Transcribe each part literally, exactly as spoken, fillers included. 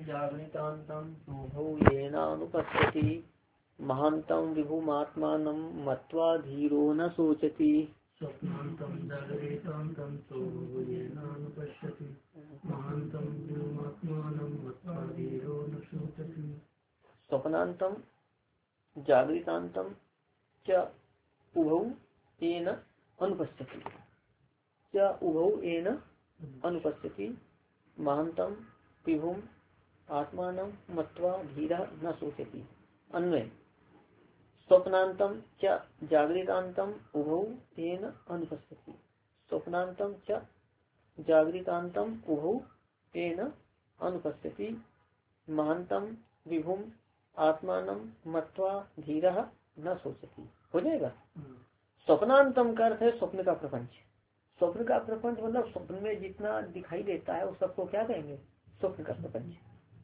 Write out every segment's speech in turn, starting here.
जागृतान्तं शुभौ येनानुपश्यति महान्तं विभुमात्मानं मत्वा धीरो न शोचति। स्वप्नान्तं जागरितान्तं शुभौ येनानुपश्यति महान्तं विभुमात्मानं मत्वा धीरो न शोचति। स्वप्नान्तं जागृतान्तं च उभौ येन अनुपश्यति च उभौ येन अनुपश्यति महान्तं विभुम आत्मानं मत्वा धीरः न शोचति। अन्वय स्वप्नान्तं च जागृतान्तं उभौ येन अनुपश्यति। स्वप्नान्तं च जागृतान्तं उभौ येन अनुपश्यति महान्तं विभुम आत्मानं मत्वा धीरः न शोचति। हो जाएगा। स्वप्नांतम का अर्थ है स्वप्न का प्रपंच। स्वप्न का प्रपंच मतलब स्वप्न में जितना दिखाई देता है उस सबको क्या कहेंगे? स्वप्न का प्रपंच।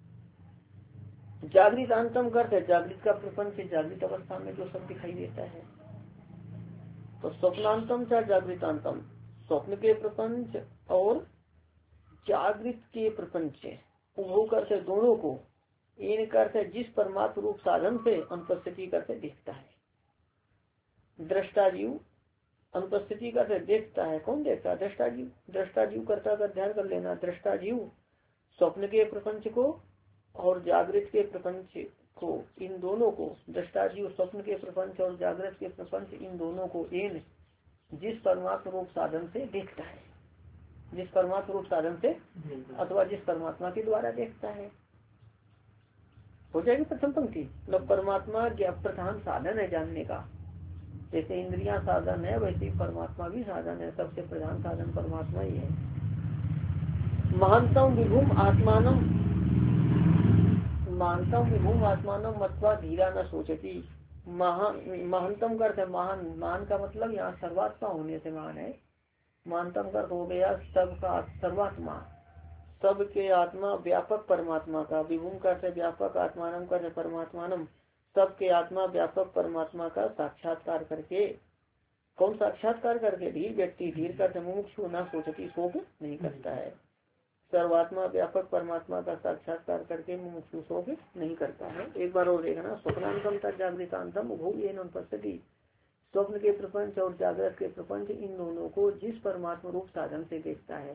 जागृतांतम का अर्थ है जागृत का प्रपंच, जागृत अवस्था में जो सब दिखाई देता है। तो स्वप्नांतम चाहे जागृतांतम, स्वप्न के प्रपंच और जागृत के प्रपंच उभो करते दोनों को इन करते जिस परमात्म रूप साधन से अनुपस्थिति करते देखता है। दृष्टा जीव अनुपस्थिति करते देखता है। कौन देखता है? दृष्टा जीव। दृष्टा जीव कर्ता का ध्यान कर लेना। दृष्टा जीव स्वप्न के प्रपंच को और जागृत के प्रपंच को, इन दोनों को, दृष्टा जीव स्वप्न के प्रपंच और जागृत के प्रपंच इन दोनों को इन जिस परमात्मा रूप साधन से देखता है, जिस परमात्मा रूप साधन से अथवा जिस परमात्मा के द्वारा देखता है। हो जाएगी प्रथम पंक्ति। मतलब परमात्मा प्रधान साधन है जानने का। जैसे इंद्रियां साधन है वैसे ही परमात्मा भी साधन है। सबसे प्रधान साधन परमात्मा ही है। महानतम विभुम आत्मानम, महानतम विभुम आत्मानम मत्वा धीरा न सोचती। महानतम का अर्थ है महान। महान का मतलब यहाँ सर्वात्मा होने से महान है। महानतम का अर्थ हो गया सबका सर्वात्मा, सबके आत्मा व्यापक परमात्मा का। विभुम का अर्थ है व्यापक, आत्मानम का अर्थ है परमात्मानम, सबके आत्मा व्यापक परमात्मा का साक्षात्कार करके। कौन साक्षात्कार करके? धीर व्यक्ति। धीर करते मुमुक्षु न सोचती, शोक नहीं करता है। सर्वात्मा व्यापक परमात्मा का साक्षात्कार करके मुमुक्षु शोक नहीं करता है। एक बार और देखना। स्वप्नांतम तक जागृतांतम उभौ येन अनुपश्यति। स्वप्न के प्रपंच और जागृत के प्रपंच इन दोनों को जिस परमात्मा रूप साधन से देखता है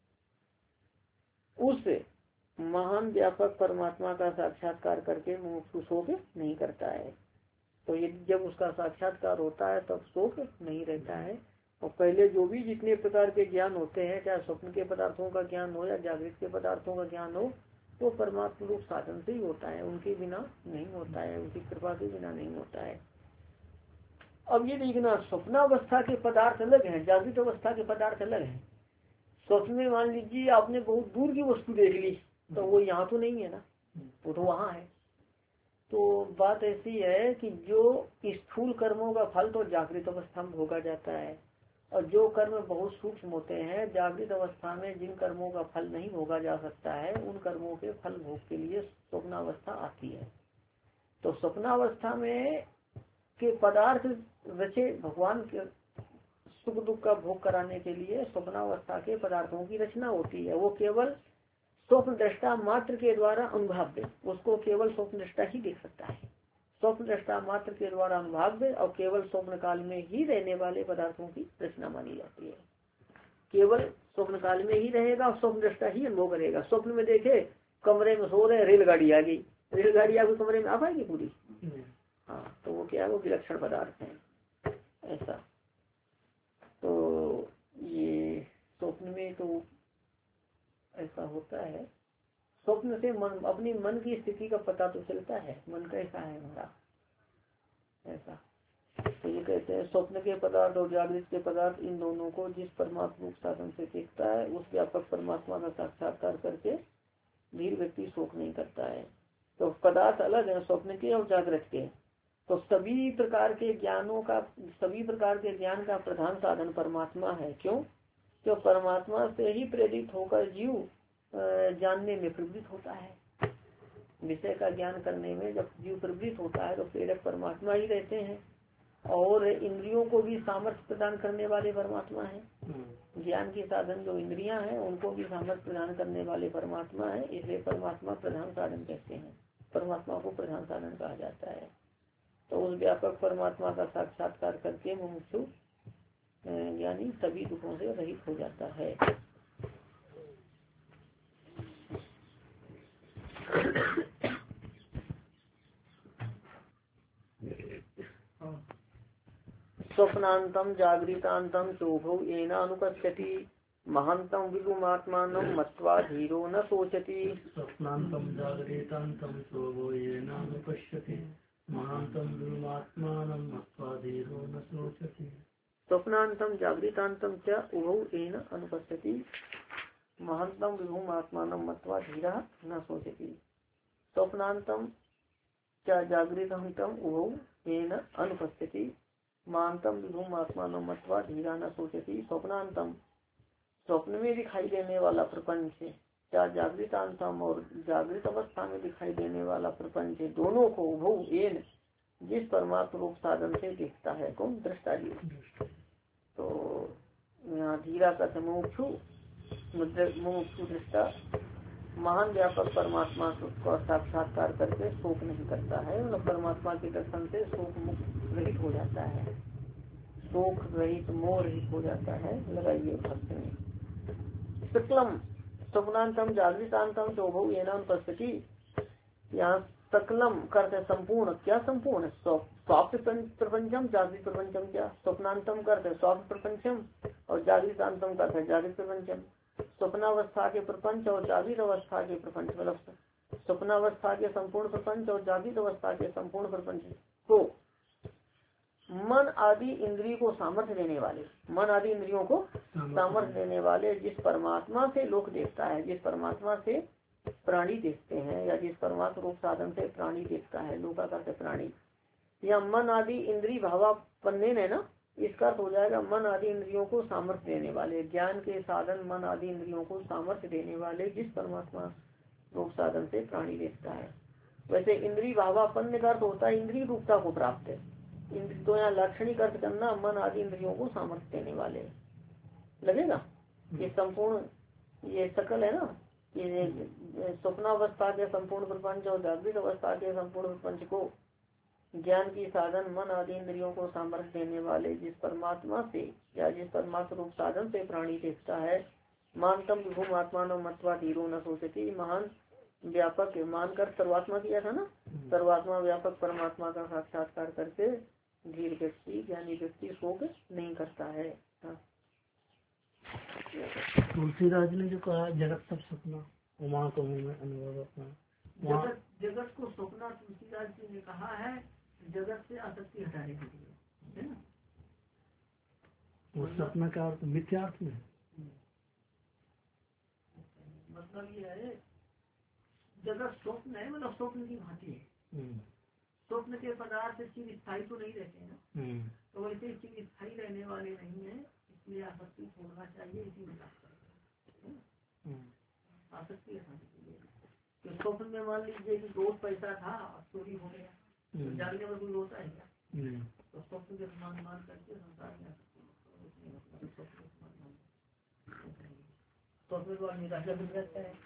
उस महान व्यापक परमात्मा का साक्षात्कार करके मुमुक्षु शोक नहीं करता है। तो ये जब उसका साक्षात्कार होता है तब शोक नहीं रहता है। और पहले जो भी जितने प्रकार के ज्ञान होते हैं, चाहे स्वप्न के पदार्थों का ज्ञान हो या जागृत के पदार्थों का ज्ञान हो, तो परमात्मा रूप साधन से ही होता है, उनके बिना नहीं होता है, उनकी कृपा के बिना नहीं होता है। अब ये देखना, स्वप्नावस्था के पदार्थ अलग हैं, जागृत अवस्था के पदार्थ अलग हैं। स्वप्न में मान लीजिए आपने बहुत दूर की वस्तु देख ली, तो वो यहाँ तो नहीं है ना, वो तो वहाँ है। तो बात ऐसी है कि जो स्थूल कर्मों का फल तो जागृत अवस्था में भोगा जाता है, और जो कर्म बहुत सूक्ष्म होते हैं जागृत अवस्था में जिन कर्मों का फल नहीं भोगा जा सकता है, उन कर्मों के फल भोग के लिए स्वप्नावस्था आती है। तो स्वप्नावस्था में के पदार्थ रचे भगवान के सुख दुख का भोग कराने के लिए स्वप्नावस्था के पदार्थों की रचना होती है। वो केवल स्वप्न दृष्टा मात्र के द्वारा अनुभव्य, उसको केवल स्वप्न दृष्टा ही देख सकता है। स्वप्न दृष्टा मात्र के द्वारा अनुभव्य और केवल स्वप्न काल में ही रहने वाले पदार्थों की रचना मानी जाती है। केवल स्वप्न काल में ही रहेगा और स्वप्न दृष्टा ही अनुभव करेगा। स्वप्न में देखे कमरे में सो रहे, रेलगाड़ी आ गई, रेलगाड़ी आपके कमरे में आ पाएगी पूरी? हाँ, तो वो क्या है, वो विलक्षण पदार्थ है ऐसा। तो ये स्वप्न में तो ऐसा होता है। स्वप्न से मन, अपनी मन की स्थिति का पता तो चलता है, मन कैसा है हमारा ऐसा। तो ये कहते हैं स्वप्न के पदार्थ और जागृत के पदार्थ इन दोनों को जिस परमात्मा रूप साधन से देखता है उस व्यापक परमात्मा का साक्षात्कार करके धीर व्यक्ति शोक नहीं करता है। तो पदार्थ अलग है स्वप्न के और जागृत के। तो सभी प्रकार के ज्ञानों का, सभी प्रकार के ज्ञान का प्रधान साधन परमात्मा है। क्यों? तो परमात्मा से ही प्रेरित होकर जीव जानने में प्रवृत्त होता है। विषय का ज्ञान करने में जब जीव प्रवृत्त होता है तो प्रेरक परमात्मा ही रहते हैं, और इंद्रियों को भी सामर्थ्य प्रदान करने वाले परमात्मा है। ज्ञान के साधन जो इंद्रियां हैं उनको भी सामर्थ्य प्रदान करने वाले परमात्मा है, इसलिए परमात्मा प्रधान साधन कहते हैं, परमात्मा को प्रधान साधन कहा जाता है। तो उस व्यापक परमात्मा का साक्षात्कार करके मुमुक्षु यानी सभी दुखों से रहित हो जाता है। स्वप्नांतम जागृतांतम चोभौ येना अनुपश्यति महांतम विगुमात्मानं मत्वा धीरो न सोचति। स्वप्नांतम जागृतांतम चोभौ येना अनुपश्यति महांतम विगुमात्मानं मत्वा धीरो न सोचति। स्वप्नांतम जागृतांतम च उभौ येन अनुपश्यति महांतम विगुमात्मानं मत्वा धीरा न सोचति। स्वप्नांतम च जागृतांतम उभौ येन अनुपश्यति महांतम विभुम आत्मानं मत्वा धीरा न सोचती। स्वप्नांतम स्वप्न में दिखाई देने वाला प्रपंच क्या जागृतांतम और जागृत अवस्था में दिखाई देने वाला प्रपंच दोनों को उभौ येन जिस परमात्म रूप साधन से देखता है कौन दृष्टा जी। तो यहाँ धीरा का मुमुक्षु मुमुक्षु दृष्टा महान व्यापक परमात्मा का साक्षात्कार करके शोक नहीं करता है, मतलब परमात्मा के दर्शन से शोक मुक्त रहित हो जाता है, शोक रहित मोह रहित हो जाता है। लगाइए भक्त में सकलम स्वप्नांतम जागृतांतम चोभौ येन अनुपश्यति। यहाँ सकलम करते संपूर्ण, क्या संपूर्ण स्वाप्त प्रपंचम जागृत प्रपंचम, क्या स्वप्नांतम करते स्वाप्त प्रपंचम और जागृतांतम करते जागृत प्रपंचम। स्वप्नावस्था के प्रपंच और जागृत अवस्था के प्रपंच, मतलब स्वप्नावस्था के संपूर्ण प्रपंच और जागृत अवस्था के संपूर्ण प्रपंच को मन आदि इंद्रियों को सामर्थ्य देने वाले, मन आदि इंद्रियों को सामर्थ्य देने वाले जिस परमात्मा से लोक देखता है, जिस परमात्मा से प्राणी देखते हैं, या जिस परमात्मा रूप साधन से प्राणी देखता है, लोका करते प्राणी, या मन आदि इंद्रिय भावापन्ने है ना, इसका अर्थ हो जाएगा मन आदि इंद्रियों को सामर्थ्य देने वाले, ज्ञान के साधन मन आदि इंद्रियों को सामर्थ्य देने वाले जिस परमात्मा रूप साधन से प्राणी देखता है। वैसे इंद्रिय भावापन्न का अर्थ होता है इंद्रिय रूपता को प्राप्त है, तो यहाँ लाक्षणिक अर्थ करना मन आदि इंद्रियों को सामर्थ्य देने वाले लगेगा। ये संपूर्ण ये सकल है ना, ये स्वप्नावस्था के संपूर्ण प्रपंच और जागृत अवस्था के संपूर्ण प्रपंच को ज्ञान की साधन मन आदि इंद्रियों को सामर्थ्य देने वाले जिस परमात्मा से या जिस परमात्मा रूप साधन से प्राणी देखता है। मानतम विभुम आत्मान मत्वा धीरो न सोचती, महान व्यापक मानकर सर्वात्मा किया था ना, सर्वात्मा व्यापक परमात्मा का साक्षात्कार करके धीर व्यक्ति ज्ञानी व्यक्ति शोक नहीं करता है। तुलसीदास ने जो कहा जगत सब सपना उमा को में अनुभव अपना, जगत जगत को सपना तुलसीदास जी ने कहा है जगत से आसक्ति हटाने के लिए, है ना। वो सपना का अर्थ मिथ्यार्थ में मतलब ये है जगत स्वप्न है, मतलब स्वप्न की भांति है। स्वप्न के पदार्थ चीज स्थायी तो नहीं रहते हैं ना, तो वैसे चीज स्थायी रहने वाले नहीं है, इसलिए आसक्ति छोड़ना चाहिए। इसी में आसक्ति हटाने के लिए तो स्वप्न में मान लीजिए कि रोज पैसा था चोरी हो गया, तो जागने में कोई होता है क्या, तो स्वप्न के समान मान करके संसार में स्वप्न को निराशा मिल जाता है।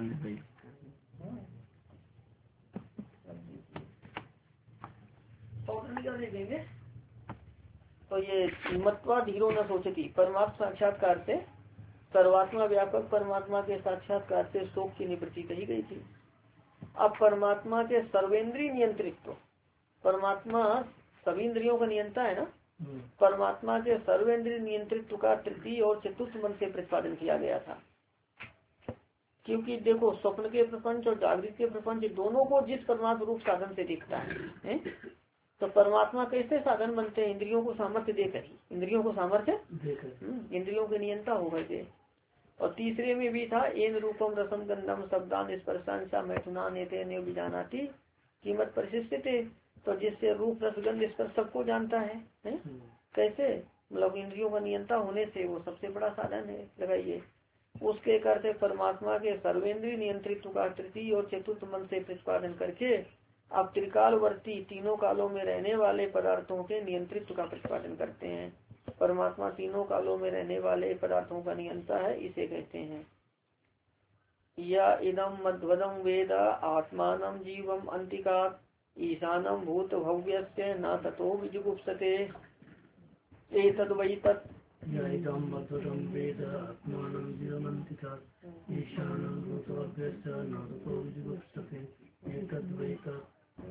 देंगे तो ये मत्वा धीरो न सोचती, परमात्मा साक्षात्कार से सर्वात्मा व्यापक परमात्मा के साक्षात्कार से शोक की निवृत्ति कही गई थी। अब परमात्मा के सर्वेंद्रीय नियंत्रित्व, परमात्मा सभी इंद्रियों का नियंता है ना, परमात्मा के सर्वेंद्रीय नियंत्रित्व का तृतीय और चतुर्थ मन से प्रतिपादन किया गया था। क्योंकि देखो स्वप्न के प्रपंच और जागृत के प्रपंच दोनों को जिस परमात्मा रूप साधन से देखता है, है? तो परमात्मा कैसे साधन बनते हैं, इंद्रियों को सामर्थ्य देकर ही, इंद्रियों को सामर्थ्य इंद्रियों के नियंता होगा ये। और तीसरे में भी था एन रूपम रसम गंधम शब्दान स्पर्शान सा मैथुनान बीजानाती कीमत परिशिष्ट, तो जिससे रूप रस गंध स्पर्श सबको जानता है, है? कैसे, मतलब इंद्रियों का नियंता होने से वो सबसे बड़ा साधन है। लगाइए उसके करते परमात्मा के सर्वेंद्रीय नियंत्रित्व का तृतीय और चतुर्थ मन से प्रतिपादन करके अब त्रिकालवर्ती तीनों कालों में रहने वाले पदार्थों के नियंत्रित्व का प्रतिपादन करते हैं। परमात्मा तीनों कालों में रहने वाले पदार्थों का नियंता है, इसे कहते हैं। या इदम मध्वदम वेद आत्मानम जीवम अंतिकात् ईशानम भूत भव्यस्य न ततो विजुगुप्सते एतद् वै तत्। या इदं मध्वदं वेद आत्मानं जीवमन्तिकात् ईशानं भूतभव्यस्य न ततो विजुगुप्सते एतद् वै तत्।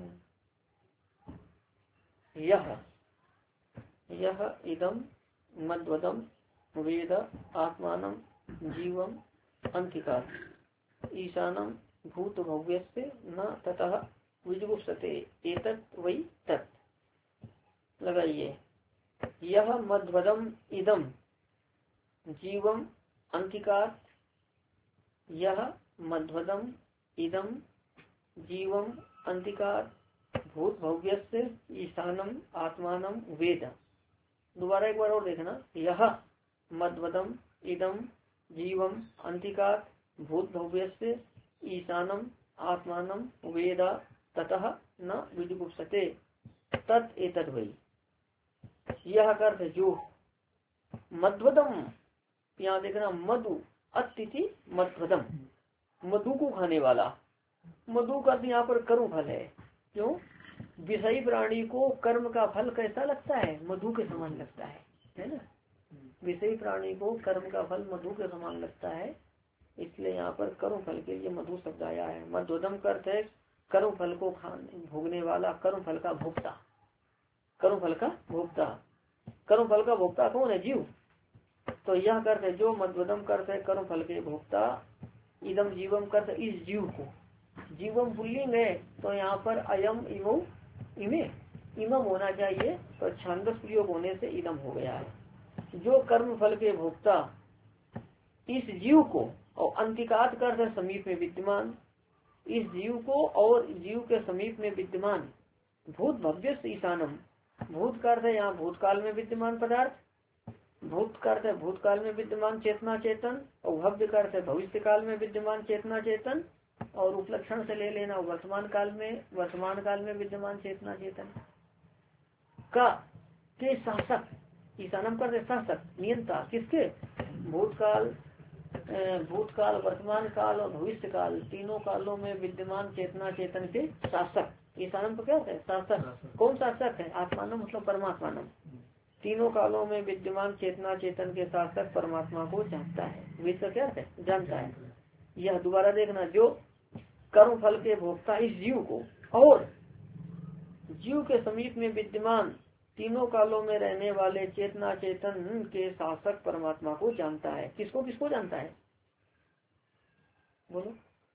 यह यह इदम मध्वदम वेद आत्मानं जीवम अंतिकात् ईशानम भूत भव्यस्य न ततः विजुगुप्सते एतत् वै तत्। लगाइए, यह मध्वदम इदम जीवम अंतिकात्, यह मध्वदम इदम जीवम अंतिकात् भूत भव्यस्य ईशानम आत्मानम वेद। दोबारा एक बार और देखना, यह मध्वदम इदम जीवम अंतिकात् भूत भव्यस्य ईशानम आत्मानम वेद ततः न विजुगुप्सते तत् एतद् वै। यह अर्थ जो मध्वदम, यहाँ देखना मधु अतिथि मध्वदम, मधु को खाने वाला। मधु का यहाँ पर कर्म फल है। क्यों? विषयी प्राणी को कर्म का फल कैसा लगता है? मधु के समान लगता है, है ना। विषयी प्राणी को कर्म का फल मधु के समान लगता है, इसलिए यहाँ पर कर्म फल के लिए मधु शब्द आया है। मध्वदम का अर्थ है कर्म फल को खाने भोगने वाला, कर्म फल का भोक्ता। कर्म फल का भोक्ता, कर्म फल का भोक्ता कौन है? जीव। तो यह अर्थ है जो मध्वदम का अर्थ है कर्म फल के भोक्ता, इदम जीवम का अर्थ इस जीव को। जीवम पुल्लिंग है तो यहाँ पर अयम इमो इमे इमम होना चाहिए, तो छांदस प्रयोग होने से इदम हो गया है। जो कर्म फल के भोक्ता इस जीव को, और अंतिकात का अर्थ समीप में विद्यमान, इस जीव को और जीव के समीप में विद्यमान भूत भव्य ईशानम। भूत का अर्थ है यहाँ भूतकाल में विद्यमान पदार्थ, भूत का अर्थ है भूतकाल में विद्यमान चेतना चेतन, और भव्य का अर्थ है भविष्य काल में विद्यमान चेतना चेतन, और उपलक्षण से ले लेना वर्तमान काल में वर्तमान काल में विद्यमान चेतना चेतन का के शासक। ईशानम का अर्थ शासक नियंता, किसके? भूतकाल भूतकाल वर्तमान काल और भविष्य काल तीनों कालों में विद्यमान चेतना चेतन के शासक। ईशानम को क्या है? शासक। कौन शासक है? आत्मानम मतलब परमात्मानम। तीनों कालों में विद्यमान चेतना चेतन के शासक परमात्मा को जानता है। वेद का क्या है? जानता है। यह दोबारा देखना, जो कर्म फल के भोक्ता इस जीव को और जीव के समीप में विद्यमान तीनों कालों में रहने वाले चेतना चेतन के शासक परमात्मा को जानता है। किसको किसको जानता है? बोलो।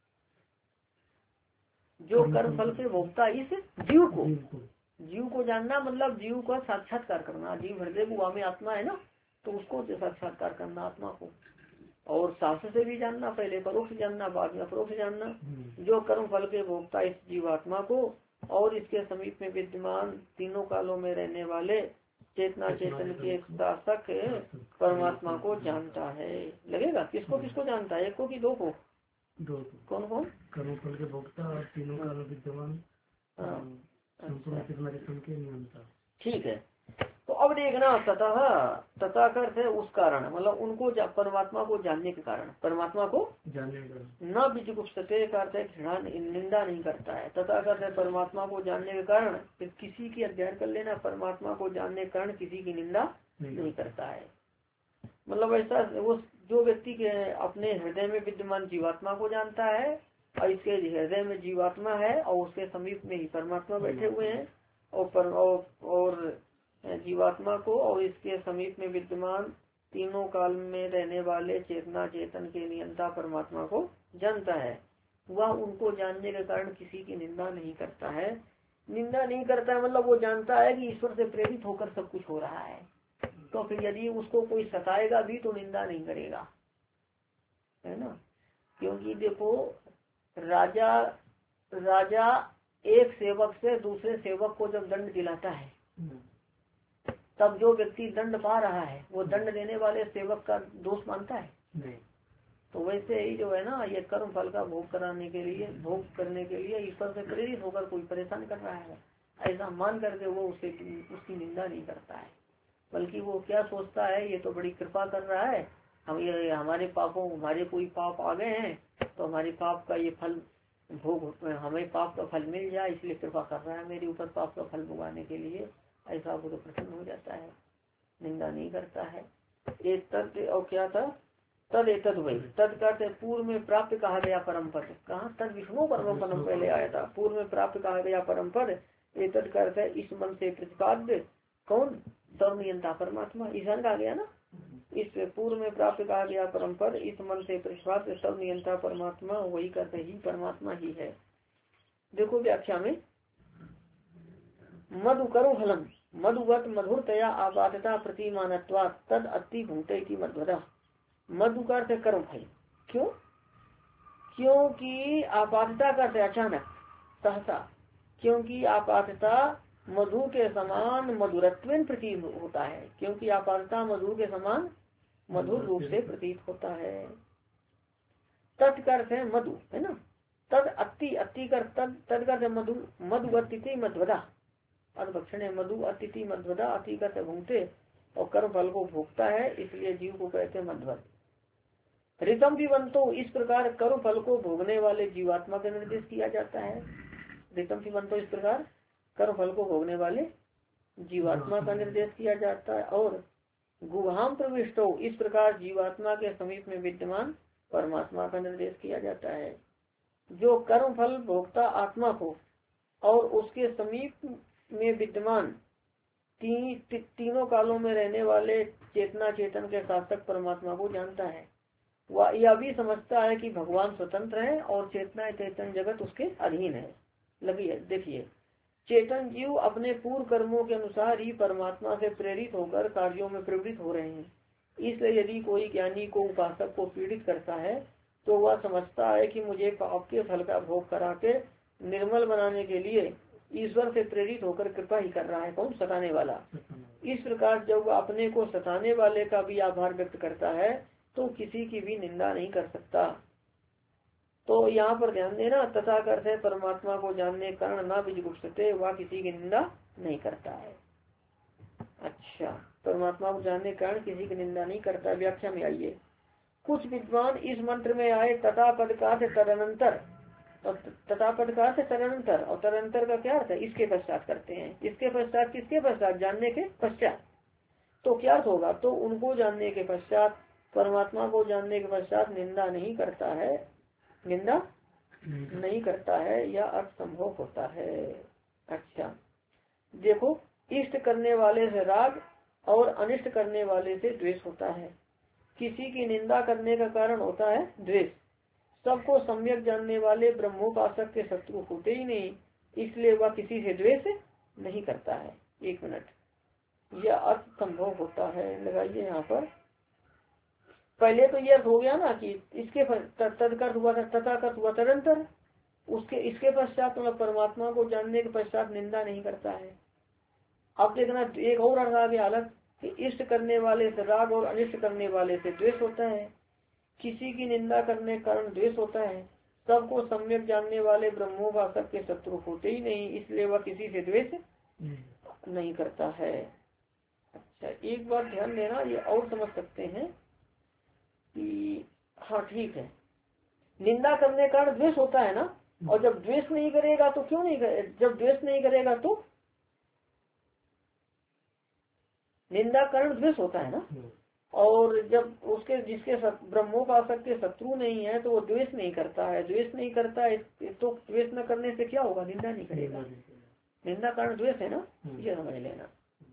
जो कर्म फल के भोक्ता इस जीव को, जीव को जानना मतलब जीव का साक्षात्कार करना। जीव हृदय गुहा में आत्मा है ना, तो उसको साक्षात्कार करना आत्मा को। और शास्त्र से भी जानना, पहले परोक्ष जानना बाद में अपरोक्ष जानना। जो कर्म फल के भोक्ता इस जीवात्मा को और इसके समीप में विद्यमान तीनों कालों में रहने वाले चेतना चेतन के शासक परमात्मा को जानता है। लगेगा किसको किसको जानता है? एक को कि दो को? दो। कौन कौन? कर्म फल के भोक्ता और तीनों काल में विद्यमान संपूर्ण चेतना चेतन के नियंता। ठीक है। तो अब देखना, ततः तथा का अर्थ है उस कारण, मतलब उनको परमात्मा को जानने के कारण, परमात्मा को जानने का न विजुगुप्सते का अर्थ है घृणा निंदा नहीं करता है। तथा का अर्थ है परमात्मा को जानने के कारण, फिर किसी की अध्ययन कर लेना, परमात्मा को जानने के कारण किसी की निंदा नहीं, नहीं करता है। मतलब ऐसा वो जो व्यक्ति के अपने हृदय में विद्यमान जीवात्मा को जानता है और इसके हृदय में जीवात्मा है और उसके समीप में ही परमात्मा बैठे हुए हैं, और पर, और, और जीवात्मा को और इसके समीप में विद्यमान तीनों काल में रहने वाले चेतना चेतन के नियंता परमात्मा को जानता है। वह उनको जानने के कारण किसी की निंदा नहीं करता है। निंदा नहीं करता है मतलब वो जानता है कि ईश्वर से प्रेरित होकर सब कुछ हो रहा है, तो फिर यदि उसको कोई सताएगा भी तो निंदा नहीं करेगा, है ना। क्योंकि देखो राजा राजा एक सेवक से दूसरे सेवक को जब दंड दिलाता है, तब जो व्यक्ति दंड पा रहा है वो दंड देने वाले सेवक का दोष मानता है? नहीं। तो वैसे ही जो है ना, ये कर्म फल का भोग कराने के लिए भोग करने के लिए ईश्वर से प्रेरित होकर कोई परेशान कर रहा है, ऐसा मान करके वो उसे उसकी निंदा नहीं करता है। बल्कि वो क्या सोचता है, ये तो बड़ी कृपा कर रहा है, हम ये हमारे पापों हमारे कोई पाप आ गए हैं तो हमारे पाप का ये फल भोग, हमें पाप का फल मिल जाए इसलिए कृपा कर रहा है मेरे ऊपर पाप का फल भुगाने के लिए, ऐसा वो तो प्रसन्न हो जाता है, निंदा नहीं करता है। एक तद और क्या था, तद ए तद वही तद करते पूर्व में प्राप्त कहा गया परम पद, कहाँ तद विष्णु परम पदम पहले आया था, पूर्व में प्राप्त कहा गया परम पद, ए तद करते इस मन से प्रतिपाद्य कौन, सर्वनियंता परमात्मा, ईशान का आ गया ना, इस पूर्व में प्राप्त कहा गया परम पद इस मन से प्रतिपाद्य सर्वनियंता परमात्मा, वही करते ही परमात्मा ही है। देखो व्याख्या में मधु करो फलम मधुवत मधुरतया आबादता प्रतिमानत्वा तद अति भूते की मध्वदा, मधु का अर्थ कर्म फल, क्यों, क्योंकि आपातता का अर्थ अचानक सहसा, क्योंकि आपातता मधु के समान मधुरत्व प्रतीत होता है, क्योंकि आपातता मधु के समान मधुर रूप से प्रतीत होता है। तत्कर्थ है मधु है ना, तद अति अति कर तद तदकर्थ मधु मधुवती मध्वदा, अर्थभक्षण है मधु अतिथि मध्वदा, अति करते भूंगते और कर्म फल को भोगता है, इसलिए जीव को कहते हैं मध्वत। ऋतम पिबंतो, इस प्रकार कर्म फल को भोगने वाले जीवात्मा का निर्देश किया जाता है। ऋतम पिबंतो, इस प्रकार कर्म फल को भोगने वाले जीवात्मा का निर्देश किया जाता है। और गुहाम प्रविष्टो, इस प्रकार जीवात्मा के समीप में विद्यमान परमात्मा का निर्देश किया जाता है। जो कर्म फल भोगता आत्मा को और उसके समीप में विद्यमान ती, ती, तीनों कालों में रहने वाले चेतना चेतन के शासक परमात्मा को जानता है, वह यह भी समझता है कि भगवान स्वतंत्र है और चेतना चेतन जगत उसके अधीन है। लगिए देखिए, चेतन जीव अपने पूर्व कर्मों के अनुसार ही परमात्मा से प्रेरित होकर कार्यों में प्रवृत्त हो रहे हैं। इसलिए यदि कोई ज्ञानी को उपासक को पीड़ित करता है तो वह समझता है कि मुझे पाप के फल का भोग करा के निर्मल बनाने के लिए ईश्वर से प्रेरित होकर कृपा ही कर रहा है, कौन, सताने वाला। इस प्रकार जब वह अपने को सताने वाले का भी आभार व्यक्त करता है तो किसी की भी निंदा नहीं कर सकता। तो यहाँ पर ध्यान देना, तथा करते परमात्मा को जानने कारण ना विजुगुप्सते, वह किसी की निंदा नहीं करता है। अच्छा, परमात्मा को जानने के कारण किसी की निंदा नहीं करता। व्याख्या में आइए, कुछ विद्वान इस मंत्र में आए तथा पद का से तदनंतर, और तथा पद का से तदनंतर, और तदनंतर का क्या अर्थ है, इसके पश्चात करते हैं। इसके पश्चात किसके पश्चात, जानने के पश्चात। तो क्या अर्थ होगा, तो उनको जानने के पश्चात, परमात्मा को जानने के पश्चात निंदा नहीं करता है, निंदा नहीं करता है, यह अर्थ संभव होता है। अच्छा देखो, इष्ट करने वाले से राग और अनिष्ट करने वाले से द्वेष होता है। किसी की निंदा करने का कारण होता है द्वेष। सबको सम्यक जानने वाले ब्रह्मोपासक के शत्रु होते ही नहीं, इसलिए वह किसी से द्वेष नहीं करता है। एक मिनट, यह अर्थ संभव होता है, लगाइए यहाँ पर। पहले तो यह हो गया ना कि इसके तदकर्थ हुआ था, तथाकर्थ हुआ तदंतर, उसके इसके पश्चात मतलब परमात्मा को जानने के पश्चात निंदा नहीं करता है। अब देखना एक और अर्थ आ गया अलग, कि इष्ट करने वाले से राग और अनिष्ट करने वाले से द्वेष होता है। किसी की निंदा करने के कारण द्वेष होता है। सबको सम्यक जानने वाले ब्रह्मोपासक के शत्रु होते ही नहीं, इसलिए वह किसी से द्वेष नहीं करता है। अच्छा, एक बात ध्यान देना, ये और समझ सकते हैं कि हाँ ठीक है, निंदा करने का कारण द्वेष होता है ना, और जब द्वेष नहीं करेगा तो क्यों नहीं करे, जब द्वेष नहीं करेगा तो निंदा कारण द्वेष होता है ना, और जब उसके जिसके ब्रह्मोपासक के शत्रु नहीं है तो वो द्वेष नहीं करता है। द्वेष नहीं करता है तो द्वेष न करने से क्या होगा, निंदा नहीं करेगा। निंदा कारण द्वेष है ना, ये समझ लेना।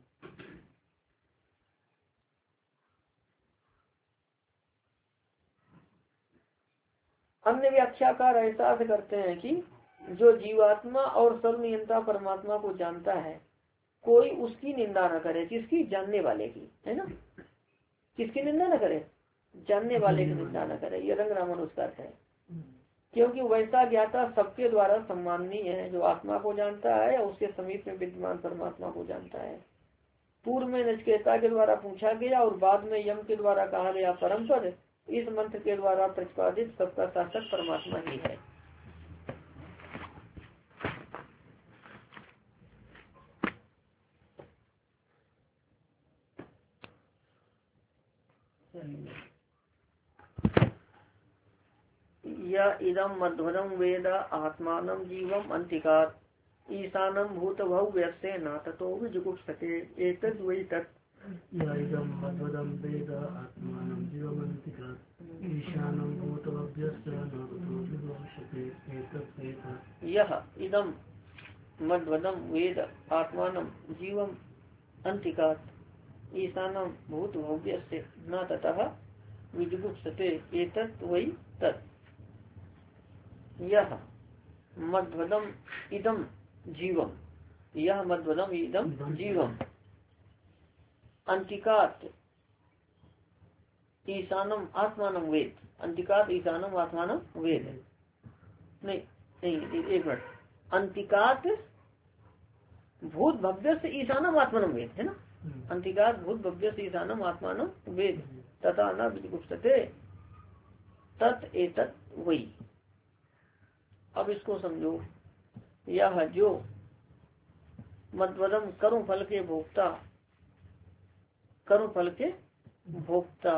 अन्य व्याख्याकार ऐसा करते हैं कि जो जीवात्मा और सर्वनियंता परमात्मा को जानता है, कोई उसकी निंदा न करे। किसकी, जानने वाले की, है ना। किसकी निंदा न करे, जानने वाले की निंदा न करे। ये रंग रामन उसका अर्थ है। क्योंकि वैसा ज्ञाता सबके द्वारा सम्माननीय है, जो आत्मा को जानता है और उसके समीप में विद्यमान परमात्मा को जानता है। पूर्व में नचिकेता के द्वारा पूछा गया और बाद में यम के द्वारा कहा गया परम पद, इस मंत्र के द्वारा प्रतिपादित सबका शासक परमात्मा ही है। यह इदम मध्वरम वेद आत्मानम जीवम अंतिकात ईशानम भूत भव्यस्य न ततो विजुगुप्सते एतद् वै तत् यह इदम मध्वरम वेद आत्मानम जीवम अंतिकात ईशानम भूत भव्यस्य न ततो विजुगुप्सते एतद् वै तत् यह इदम मध्वरम वेद आत्मानम जीवम अंतिकात ईशानम भूत भव्यस्य न ततः विजुगुप्सते एतत् वै तत् यह मध्वदम इदम जीवम यह मध्वदम इदम जीवम अंतिकात ईशानम आत्मानम वेद अंतिकात ईशानम आत्मानम वेद नहीं नहीं एक मिनट अंतिकात भूत भव्य से ईशानम आत्मानम वेद है ना अंतिकात भूत भव्य से ईशानम आत्मानम वेद तथा न विजुगुप्सते तत् एतत् वही। अब इसको समझो, यह जो मध्वदम कर्म फल के भोक्ता कर्म फल के भोक्ता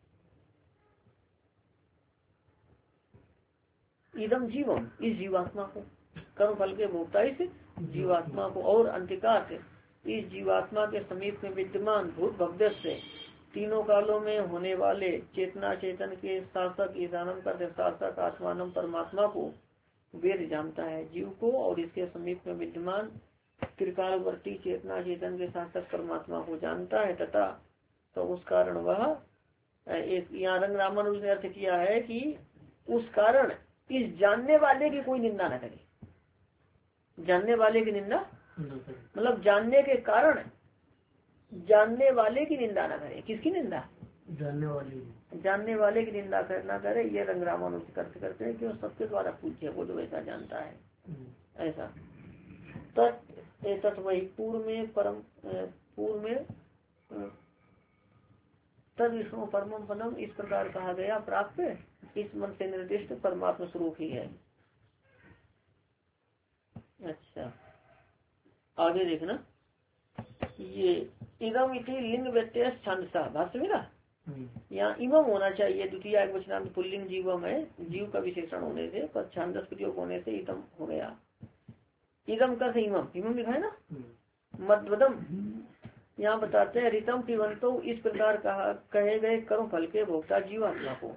इदम जीवम इस जीवात्मा को कर्म फल के भोक्ता इस जीवात्मा को और अंतिकात इस जीवात्मा के समीप में विद्यमान भूत भव्य से तीनों कालों में होने वाले चेतना चेतन के शासक ईशानम करते शासक आत्मानम परमात्मा को वेद जानता है। जीव को और इसके समीप में विद्यमान त्रिकालवर्ती चेतना चेतन के शासक परमात्मा को जानता है तथा तो उस कारण वह एक यहाँ रंग रामानुज ने अर्थ किया है कि उस कारण इस जानने वाले की कोई निंदा न करे। जानने वाले की निंदा मतलब जानने के कारण जानने वाले की निंदा न करे। किसकी निंदा? जानने वाले जानने वाले की निंदा करना करे। ये रंग रामानुज अर्थ करते हैं कि वो सबके द्वारा पूज्य वो जो ऐसा जानता है ऐसा। तत् वही पूर्व में परम पूर्व में तद विष्णु परमम पदम इस प्रकार कहा गया प्राप्त इस मन से निर्दिष्ट परमात्मा स्वरूप ही है। अच्छा आगे देखना, ये इदम इति लिंग व्यत्यय छंदसा भाष्य में ना यहाँ इमम होना चाहिए, द्वितीय एक वचनांत पुल्लिंग जीवम है, जीव का विशेषण होने से पर छांदस प्रयोग होने से इदम हो गया। इदम का से इमम इमम लिखा है ना। मध्वदम यहाँ बताते हैं रितम पिबंतो इस प्रकार कहा कहे गए कर्म फल के भोक्ता जीवात्मा को।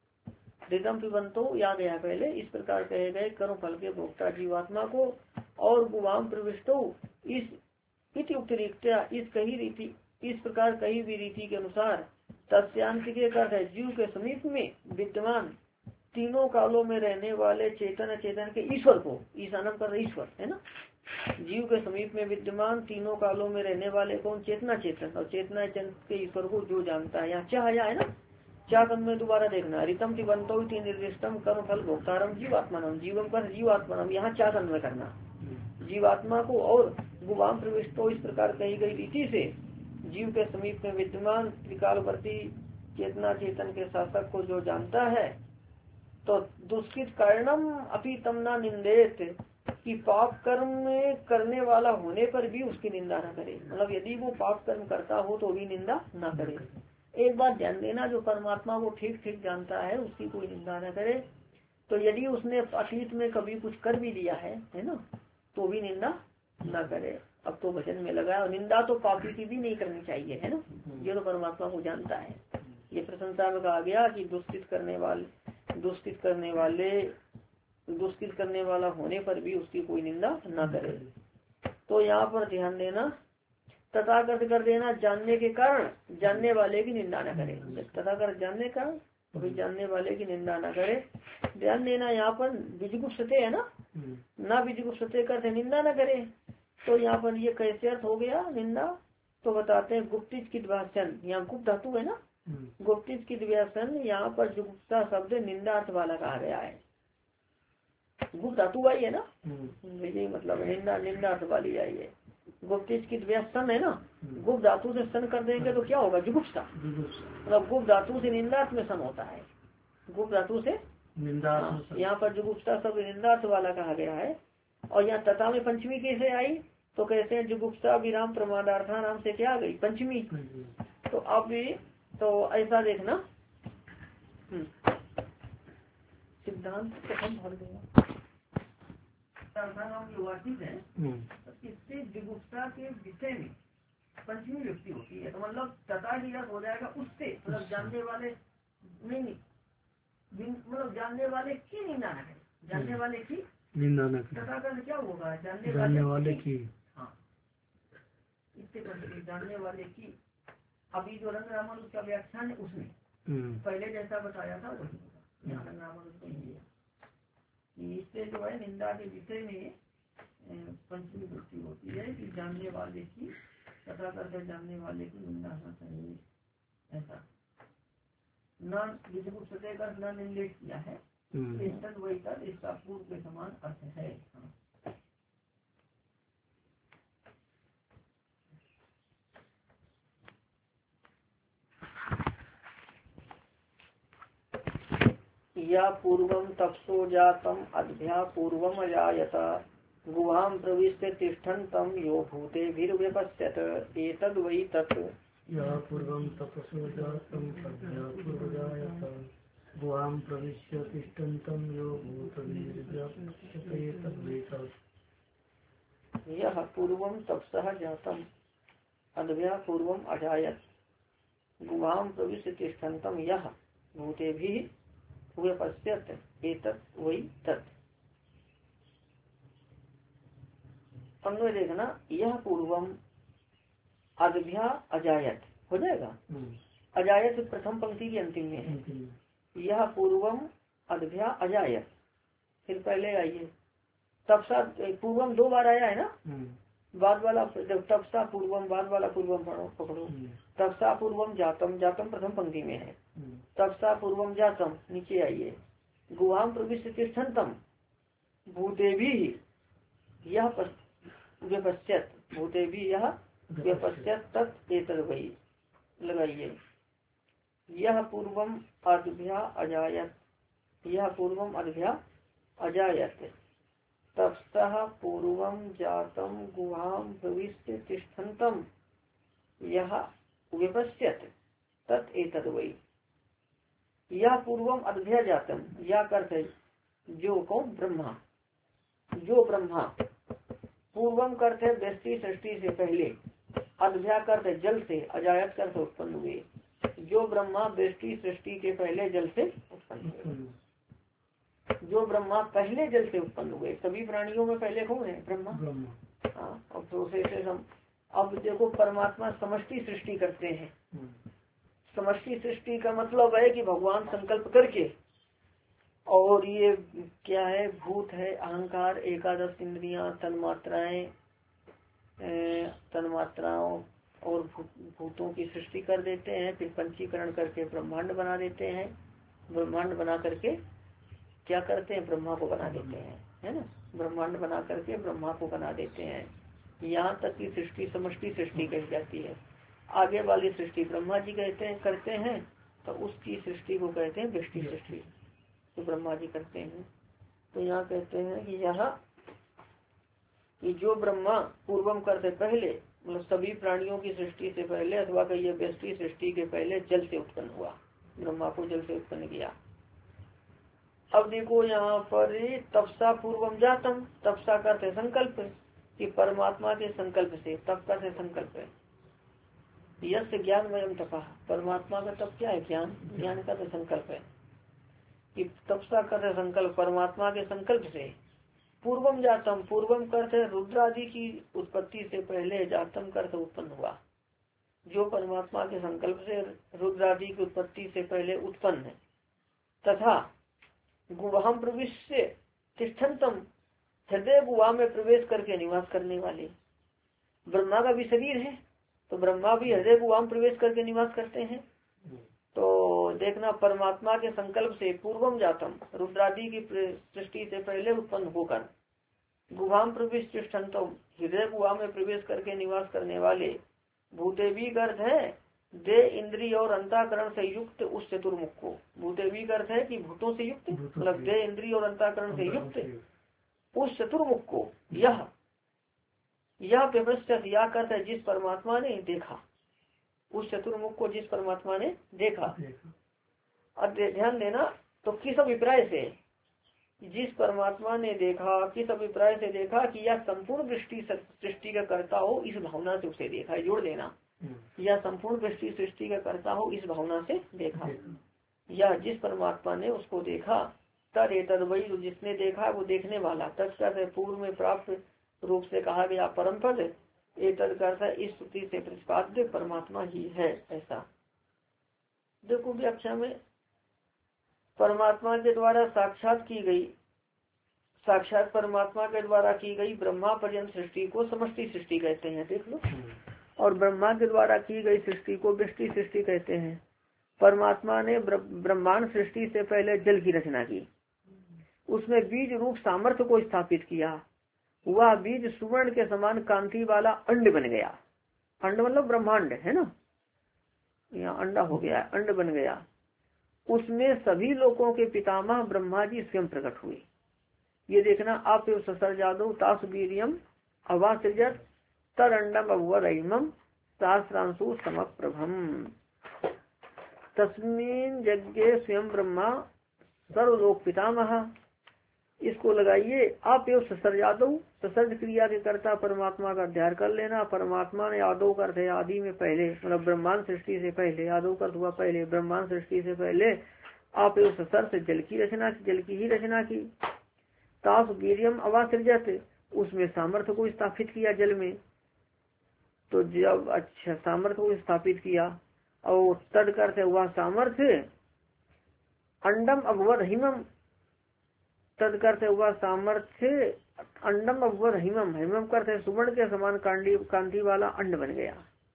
रितम पिबंतो या गया पहले इस प्रकार कहे गए कर्म फल के भोक्ता जीवात्मा को और गुवाम प्रविष्टो इस इति उक्तरीत्या इस कही रीति इस प्रकार कही भी रीति के अनुसार तस्यांत के अर्थ है जीव के समीप में विद्यमान तीनों कालों में रहने वाले चेतन चेतन के ईश्वर को ईशानम कर ईश्वर है ना। जीव के समीप में विद्यमान तीनों कालों में रहने वाले कौन? चेतना चेतन और चेतना चेतन के ईश्वर को जो जानता है। यहाँ चाह है ना, चाह कम में दोबारा देखना रितम तिबंतो निर्दिष्टम कर्म फल भोक्तारम जीवात्मानम जीवम कर जीवात्मानम यहाँ चाह कम में करना जीवात्मा को और गुवाम प्रविष्टो इस प्रकार कही गई रीति से जीव के समीप में विद्यमान त्रिकालवर्ती चेतना चेतन के शासक को जो जानता है। तो दुष्कृत कारणम अपि तमना निंदेत कि पाप कर्म करने वाला होने पर भी उसकी निंदा न करे। मतलब यदि वो पाप कर्म करता हो तो भी निंदा न करे। एक बात ध्यान देना, जो परमात्मा को ठीक ठीक जानता है उसकी कोई निंदा न करे। तो यदि उसने अतीत में कभी कुछ कर भी दिया है है ना तो भी निंदा न करे। अब तो वचन में लगा और निंदा तो पापी की भी नहीं करनी चाहिए है ना, ये तो परमात्मा को जानता है। ये प्रशंसा में कहा गया कि दुष्कृत करने वाले दुष्कृत करने वाले दुष्कृत करने वाला होने पर भी उसकी कोई निंदा न करे। तो यहाँ पर ध्यान देना, तथागत कर देना जानने के कारण जानने वाले की निंदा न करे। तथागत जानने का तो जानने वाले की निंदा न करे। ध्यान देना यहाँ पर विजुगुप्सते है ना, ना विजुगुप्सते करते निंदा न करे। तो यहाँ पर ये कैसे अर्थ हो गया निंदा? तो बताते हैं गुप्तिज की व्यासन, यहाँ गुप्त धातु है ना, गुप्तिज की व्यासन यहाँ पर जुगुप्सा शब्द निंदा अर्थ वाला कहा गया है। गुप्त धातु आई है ना, यही मतलब निंदा निंदा अर्थ वाली आई है। गुप्तिज की व्यासन है ना, गुप्त धातु से सन कर देंगे तो क्या होगा? जुगुप्सा। मतलब गुप्त धातु से निंदा अर्थ में सन होता है, गुप्त धातु से निंदा। यहाँ पर जुगुप्सा शब्द निंदा अर्थ वाला कहा गया है। और यहाँ तथा में पंचमी कैसे आई? तो कहते हैं जुगुप्सा विराम प्रमादार्था नाम से क्या आ गई? पंचमी। तो अब तो ऐसा देखना, सिद्धांत प्रथम भाग देगा नाम जो वाचित है तो इससे जुगुप्सा के विषय में पंचमी व्यक्ति होती है। तो मतलब तथा ही रस हो जाएगा उससे, मतलब जानने वाले नहीं नहीं मतलब जानने वाले की निंदा न करे, जानने वाले की निंदा न करे। तथा का क्या होगा? जानने जानने वाले, वाले की। हाँ, इससे पंचमी जानने वाले की। अभी जो रंग रामन उसका व्याख्यान है उसमें पहले जैसा बताया था वही होगा। यहाँ रंग रामन उसको ये है कि इससे जो है निंदा के विषय में पंचमी वृत्ति होती है कि जानने वाले की तथा करके जानने वाले की निंदा होना चाहिए। ऐसा न जिसे कुछ सत्य का न निर्लेट किया है वही कर इसका पूर्व के समान अर्थ है। हाँ। या पूर्वम तपसो जातम अध्या पूर्वम अजायत गुहां प्रविश्य तिष्ठन्तं यो भूतेभिर्व्यपश्यत एतद् वै तत्। या पूर्वम तपसो जातम अध्या पूर्वजायत गुहां प्रविश्य तिष्ठन्तं यो भूतेभिर्व्यपश्यत एतद् वै तत्। यह पूर्वम तपसः जातम अध्या पूर्वम अजायत गुहां प्रविश्य तिष्ठन्तं यह भूतेभिः व्यपश्यत एतत् वै तत्। अन्वय देखना, यह पूर्वम अदभ्या अजायत हो जाएगा। अजायत प्रथम पंक्ति की अंतिम में है। यह पूर्वम अदभ्या अजायत, फिर पहले आइए तपसा पूर्वम दो बार आया है ना, बाद वाला जब तपसा पूर्वम बाद वाला पूर्वम पकड़ो। तपसा पूर्वम जातम, जातम प्रथम पंक्ति में है। तपसा पूर्वम जातम नीचे आइए। गुहां प्रविश्य तिष्ठन्तं भूतेभिः यह व्यपश्यत भूतेभिः यह व्यपश्यत तत् एतद् वै लगाइए। यह पूर्वम अदभ्या अजायत, यह पूर्वम अदभ्या अजायत तपसः पूर्वम जातम गुहां प्रविश्य तिष्ठन्तं यह व्यपश्यत तत् एतद् वै। यह पूर्वम अदभ्या जातम, यह करते जो कौन ब्रह्मा, जो ब्रह्मा पूर्वम करते व्यष्टि सृष्टि से पहले, अदभ्या करते जल से, अजायत करते उत्पन्न हुए। जो ब्रह्मा व्यष्टि सृष्टि के पहले जल से उत्पन्न हुए, जो ब्रह्मा पहले जल से उत्पन्न हुए। सभी प्राणियों में पहले कौन है? ब्रह्मा। हाँ, अब दूसरे से हम अब देखो परमात्मा समष्टि सृष्टि करते हैं। समष्टि सृष्टि का मतलब है कि भगवान संकल्प करके, और ये क्या है, भूत है, अहंकार, एकादश इंद्रियां, तन्मात्राएं, तन्मात्राओं और भूतों की सृष्टि कर देते हैं। फिर पंचीकरण करके ब्रह्मांड बना देते हैं। ब्रह्मांड बना करके क्या करते हैं? ब्रह्मा को बना देते हैं, है ना। ब्रह्मांड बना करके ब्रह्मा को बना देते हैं। यहाँ तक की सृष्टि समष्टि सृष्टि कही जाती है। आगे वाली सृष्टि ब्रह्मा जी कहते हैं करते हैं, तो उसकी सृष्टि को कहते हैं व्यष्टि सृष्टि, तो ब्रह्मा जी करते हैं। तो यहाँ कहते हैं कि यह कि जो ब्रह्मा पूर्वम करते पहले, मतलब सभी प्राणियों की सृष्टि से पहले, अथवा कहिए व्यष्टि सृष्टि के पहले जल से उत्पन्न हुआ, ब्रह्मा को जल से उत्पन्न किया। अब देखो यहाँ पर तपसा पूर्वम जातम, तपसा करते संकल्प, कि परमात्मा के संकल्प से, तप करते संकल्प है। यस्य ज्ञान वयम तपा, परमात्मा का तप क्या है? ज्ञान। ज्ञान का तो संकल्प है कि तपसा करते संकल्प परमात्मा के संकल्प से। पूर्वम जातम, पूर्वम करते रुद्र आदि की उत्पत्ति से पहले, जातम करते उत्पन्न हुआ। जो परमात्मा के संकल्प से रुद्र आदि की उत्पत्ति से पहले उत्पन्न है। तथा गुहां प्रविश्य तिष्ठन्तं, हृदय गुहा में प्रवेश करके निवास करने वाले। ब्रह्मा का भी शरीर है, तो ब्रह्मा भी हृदय गुहा में प्रवेश करके निवास करते हैं। तो देखना, परमात्मा के संकल्प से पूर्वम जातम, रुद्रादि की सृष्टि से पहले उत्पन्न होकर, गुहां प्रवेश तिष्ठन्तं, हृदय गुहा में प्रवेश करके निवास करने वाले। भूतेवी का अर्थ है दे इंद्रिय और अंतःकरण से युक्त उस चतुर्मुख को। भूतेवी का अर्थ है कि भूतों से युक्त, मतलब दे इंद्रिय और अंतःकरण से युक्त उस चतुर्मुख को। यह यह व्यवस्थित या करता है जिस परमात्मा ने देखा, उस चतुर्मुख को जिस परमात्मा ने देखा। अब ध्यान देना, तो किस अभिप्राय से? जिस परमात्मा ने देखा, किस अभिप्राय से देखा कि यह संपूर्ण दृष्टि सृष्टि का कर्ता हो, इस भावना से उसे देखा है, जोड़ देना, या संपूर्ण दृष्टि सृष्टि का कर्ता हो इस भावना से देखा, या जिस परमात्मा ने उसको देखा, तर एतद वही जो जिसने देखा वो देखने वाला, तत्काल पूर्व में प्राप्त रूप से कहा गया परम पद, एतद करता इस श्रुति से प्रतिपाद्य परमात्मा ही है। ऐसा देखो व्याख्या में परमात्मा के द्वारा साक्षात की गई, साक्षात परमात्मा के द्वारा की गई ब्रह्मा पर्यंत सृष्टि को समष्टि सृष्टि कहते हैं, देख लो, और ब्रह्मा के द्वारा की गई सृष्टि को व्यष्टि सृष्टि कहते हैं। परमात्मा ने ब्रह्मांड सृष्टि से पहले जल की रचना की, उसमें बीज रूप सामर्थ्य को स्थापित किया, वह बीज सुवर्ण के समान कांति वाला अंड बन गया। अंड मतलब ब्रह्मांड है ना, यहाँ अंडा हो गया, अंड बन गया। उसमें सभी लोगों के पितामह ब्रह्मा जी स्वयं प्रकट हुए। ये देखना, आप ससर जादव तास वीरियम अवासृजत तर अंडम अवरहिमम सहस्रांशु समप्रभम तस्मीन यज्ञे स्वयं ब्रह्मा सर्वलोक पितामह। इसको लगाइए, आप एवं ससर यादव, ससर्ज क्रिया के कर्ता परमात्मा का अध्ययन कर लेना। परमात्मा ने यादव कर थे आदि में पहले, मतलब ब्रह्मांड सृष्टि से पहले, यादव कर हुआ पहले, ब्रह्मांड सृष्टि से पहले आप एवं ससर से जल की रचना, जल की ही रचना की। ताप वीरियम अवासृजत, उसमें सामर्थ्य को स्थापित किया जल में। तो जब अच्छा सामर्थ्य को स्थापित किया और तद करते हुआ सामर्थ्य अंडम अभवद हिमम, तद करते हुआ सामर्थ्य अंडम अभवद हिमम, हिमम करते सुवर्ण के समान कांडी कांति वाला अंड बन गया।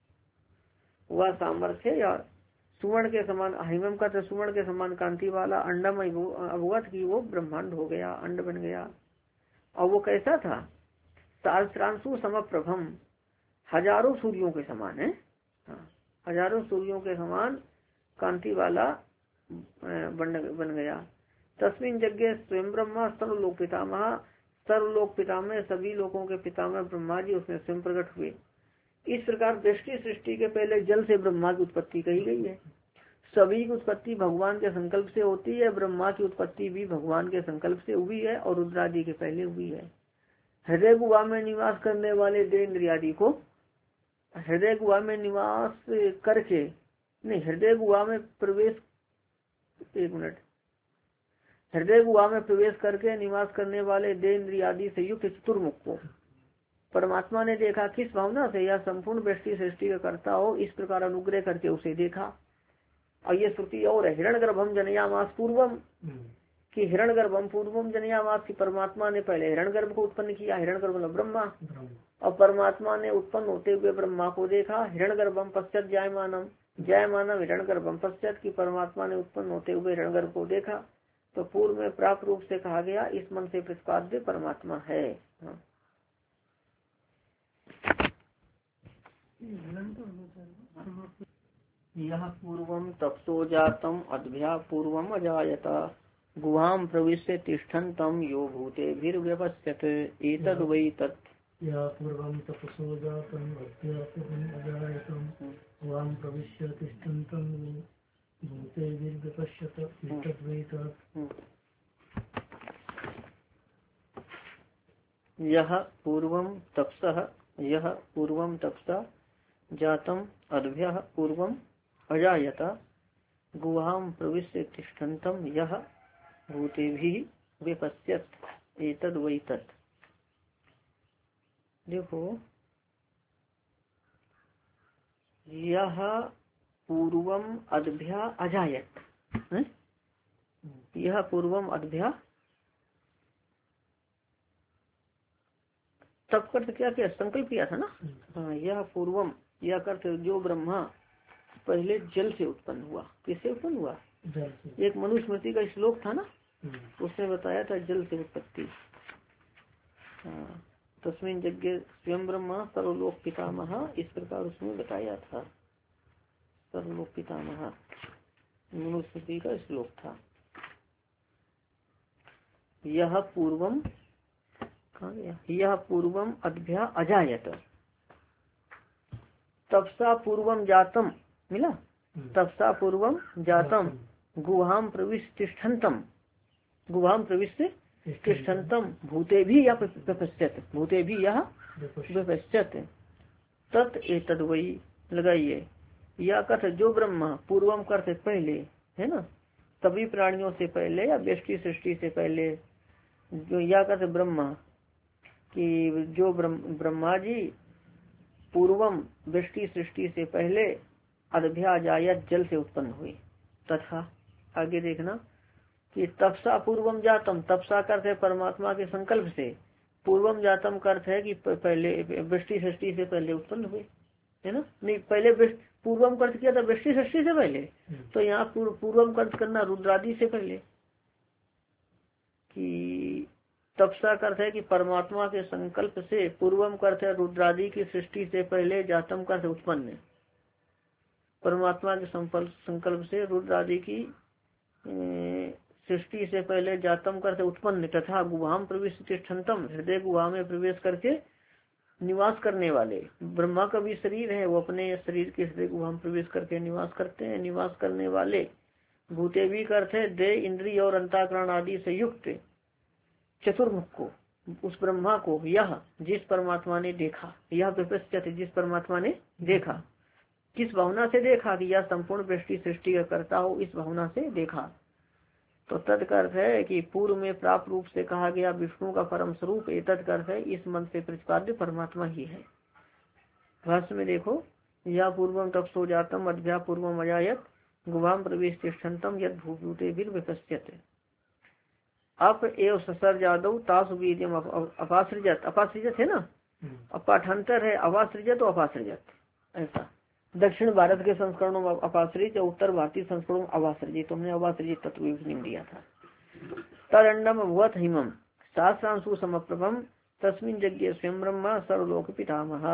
वह सामर्थ्य या सुवर्ण के समान, हिमम करते सुवर्ण के समान कांति वाला अंडम अभवत की वो ब्रह्मांड हो गया, अंड बन गया। और वो कैसा था? सहस्रांशु समप्रभम, हजारों सूर्यों के समान है, हाँ, हजारों सूर्यों के समान कांति वाला बन बन गया। तस्मिन यज्ञ स्वयं ब्रह्मा सर्वलोक पितामह, सर्वलोक पितामह सभी लोगों के पितामह ब्रह्मा जी उसमें स्वयं प्रकट हुए। इस प्रकार दृष्टि सृष्टि के पहले जल से ब्रह्मा की उत्पत्ति कही गई है। सभी की उत्पत्ति भगवान के संकल्प से होती है, ब्रह्मा की उत्पत्ति भी भगवान के संकल्प से हुई है और रुद्रादि के पहले हुई है। हृदय गुहा में निवास करने वाले देन्द्रियादि को, हृदय गुहा में निवास करके नहीं, हृदय गुहा में प्रवेश, एक मिनट, हृदय गुहा में प्रवेश करके निवास करने वाले देन्द्रियादि से युक्त चतुर्मुख को परमात्मा ने देखा। किस भावना से? या संपूर्ण वृष्टि सृष्टि का करता हो, इस प्रकार अनुग्रह करके उसे देखा। और ये श्रुति और हिरण गर्भम जनयामास पूर्वम, कि हिरण गर्भम पूर्वम जनयामास की परमात्मा ने पहले हिरण गर्भ को उत्पन्न किया, हिरण गर्भ मतलब ब्रह्मा, और परमात्मा ने उत्पन्न होते हुए ब्रह्मा को देखा। हिरण गर्भम पश्चात जायमानम, जायमानम हिरण गर्भम पश्चात की परमात्मा ने उत्पन्न होते हुए हिरण गर्भ को देखा। तो पूर्व में प्राप्त रूप से कहा गया इस मन से प्रतिपाद्य परमात्मा है। हाँ। यह पूर्वम तपसो जातम अद्भ्या पूर्वम अजायता गुहाम प्रविश्य तिष्ठन्तम यो भूतेभिर्व्यपश्यते एतद् वै तत्। यह पूर्वम तपसो जातम अद्भ्या पूर्वम अजायतम गुहाम प्रविश्य तिष्ठन्तम भूतेभिर्व्यपश्यते एतद् वै तत्। यह पूर्वम तपसः, यह पूर्वम तपसा जातम अद्भ्यः पूर्वम अजायता गुहाम प्रविश्य तिष्ठन्तम यह भूतेभिः व्यपश्यत् एतद् वै तत्। देखो, यह पूर्वम अद्भ्या अजायत, यह पूर्वम अद्भ्या, तब करते क्या किया? संकल्प किया था ना। हाँ, यह पूर्वम, यह करते जो ब्रह्मा पहले जल से उत्पन्न हुआ। किससे उत्पन्न हुआ? जल से। एक मनुस्मृति का श्लोक था ना, उसने बताया था जल से उत्पत्ति। हाँ, तस्मिन यज्ञ स्वयं ब्रह्मा सर्वलोक पितामह, इस प्रकार उसमें बताया था सर्वलोक पितामह, मनुस्मृति का श्लोक था। यह पूर्वम, कहाँ गया? यह पूर्वम अद्भ्या अजायत तपसा पूर्वम जातम, मिला? तपसा पूर्वम जातम गुहाम प्रविश्य तिष्ठन्तम, गुहाम प्रविश्य तिष्ठन्तम भूते भी या व्यपश्यत, भूते भी यह व्यपश्यत तत् एतद् वही लगाइए या कथ जो ब्रह्मा पूर्वम करते पहले है ना, सभी प्राणियों से पहले या व्यष्टि सृष्टि से पहले, जो या कथ ब्रह्मा कि जो ब्रह्मा जी पूर्वम व्यष्टि सृष्टि से पहले अदभ्याजायत जल से उत्पन्न हुए, तथा आगे देखना कि तपसा पूर्वम जातम, तपसा करते परमात्मा के संकल्प से, पूर्वम जातम का अर्थ है कि पहले वृष्टि सृष्टि से पहले उत्पन्न हुए है ना, नहीं पहले पूर्वम कर्त किया था वृष्टि सृष्टि से पहले, तो यहाँ पूर्वम कर्त करना रुद्रादि से पहले, कि तपसा कर्त है कि परमात्मा के संकल्प से, पूर्वम कर्त है रुद्रादि की सृष्टि से पहले, जातम कर्त उत्पन्न, परमात्मा के संकल्प से रुद्रादि की सृष्टि से पहले जातम करते उत्पन्न, तथा गुहाम प्रवेश तिष्ठन्तम, हृदय गुहा में प्रवेश करके निवास करने वाले, ब्रह्मा का भी शरीर है, वो अपने शरीर के हृदय गुहा में प्रवेश करके निवास करते हैं, निवास करने वाले भूते भी करते दे इंद्रिय और अंतःकरण आदि से युक्त चतुर्मुख को, उस ब्रह्मा को यह जिस परमात्मा ने देखा, यह व्यपश्यत जिस परमात्मा ने देखा, किस भावना से देखा कि यह संपूर्ण वृष्टि सृष्टि का करता हो, इस भावना से देखा। तो तत्कर्थ है कि पूर्व में प्राप्त रूप से कहा गया विष्णु का परम स्वरूप ए तत्कर्थ है इस मन से प्रतिपाद्य परमात्मा ही है। भाष्य में देखो या पूर्वम तपसो जातम अध्या पूर्वम अजायत गुहाम प्रवेश तिष्ठन्तम यद भूभूते वीर विपश्यत अप एव ससर जादव तासु वीर्यम अपासृजत, अपासृजत है ना, अब पाठांतर है अपासृजत और अपासृजत, ऐसा दक्षिण भारत के संस्करणों में अपासृजित, उत्तर भारतीय संस्करणों में अवासृजित, तुमने अवासृजित तत्व दिया था। तदंडम भुवत हिमम सहस्रांशु समप्रभम तस्मिन यज्ञ स्वयं ब्रह्मा सर्वलोक पितामह।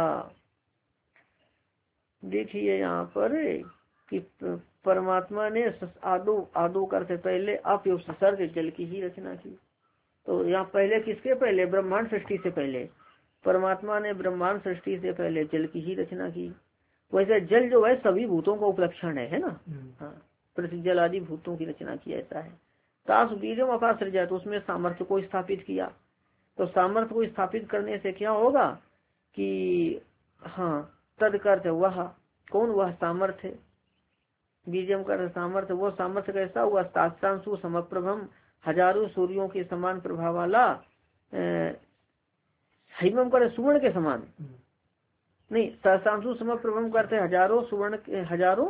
देखिए यहाँ पर कि परमात्मा ने आदो आदो करते पहले अपयोग ससर्ग जल की ही रचना की। तो यहाँ पहले किसके पहले, ब्रह्मांड सृष्टि से पहले परमात्मा ने ब्रह्मांड सृष्टि से पहले जल की ही रचना की। वैसे जल जो है सभी भूतों का उपलक्षण है, है ना, हाँ पृथ्वी जल आदि भूतों की रचना किया ऐसा है। तास वीर्यम अपासृजत, तो उसमें सामर्थ्य को स्थापित किया। तो सामर्थ्य को स्थापित करने से क्या होगा कि हाँ तदकर्थ वह कौन, वह सामर्थ्य, बीजम का सामर्थ्य, वो सामर्थ्य कैसा हुआ, सहस्रांशु समप्रभम हजारों सूर्यों के समान प्रभाव वाला, हिमम कर सुवर्ण के समान नहीं, सहस्रांशु समप्रभम करते हजारों सुवर्ण के, हजारों